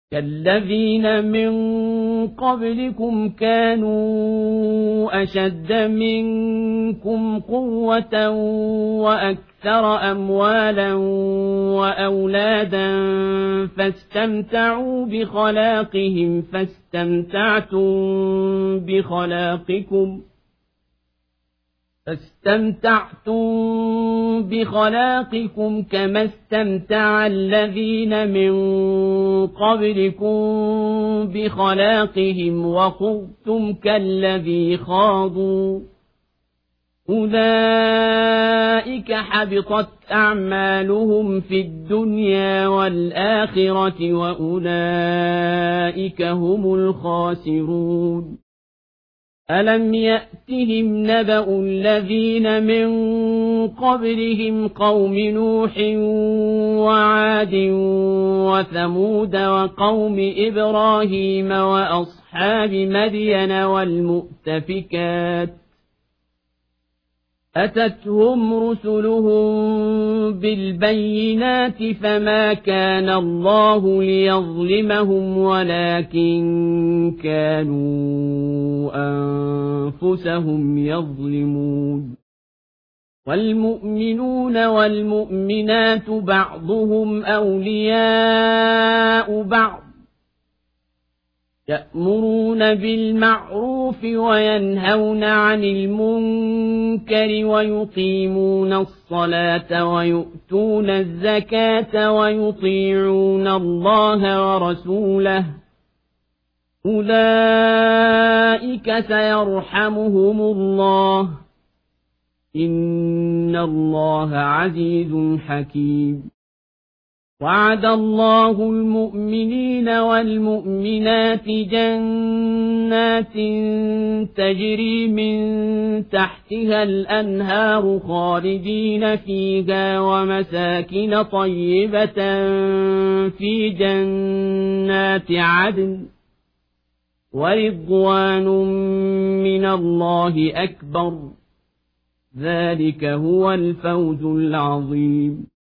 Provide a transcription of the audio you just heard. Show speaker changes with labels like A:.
A: كالذين من قبلكم كانوا أشد منكم قوة وأكثر أموالا وأولادا فاستمتعوا بخلاقهم فاستمتعتم بخلاقكم كما استمتع الذين من قبلكم بخلاقهم وخضتم كالذي خاضوا أولئك حبطت أعمالهم في الدنيا والآخرة وأولئك هم الخاسرون ألم يأتهم نبأ الذين من قبلهم قوم نوح وعاد وثمود وقوم إبراهيم وأصحاب مدين والمؤتفكات أتتهم رسلهم بالبينات فما كان الله ليظلمهم ولكن كانوا أنفسهم يظلمون والمؤمنون والمؤمنات بعضهم أولياء بعض يأمرون بالمعروف وينهون عن المنكر ويقيمون الصلاة ويؤتون الزكاة ويطيعون الله ورسوله أولئك سيرحمهم الله إن الله عزيز حكيم وعد الله المؤمنين والمؤمنات جنات تجري من تحتها الأنهار خالدين فيها ومساكن طيبة في جنات عدن ورضوان من الله أكبر ذلك هو الفوز العظيم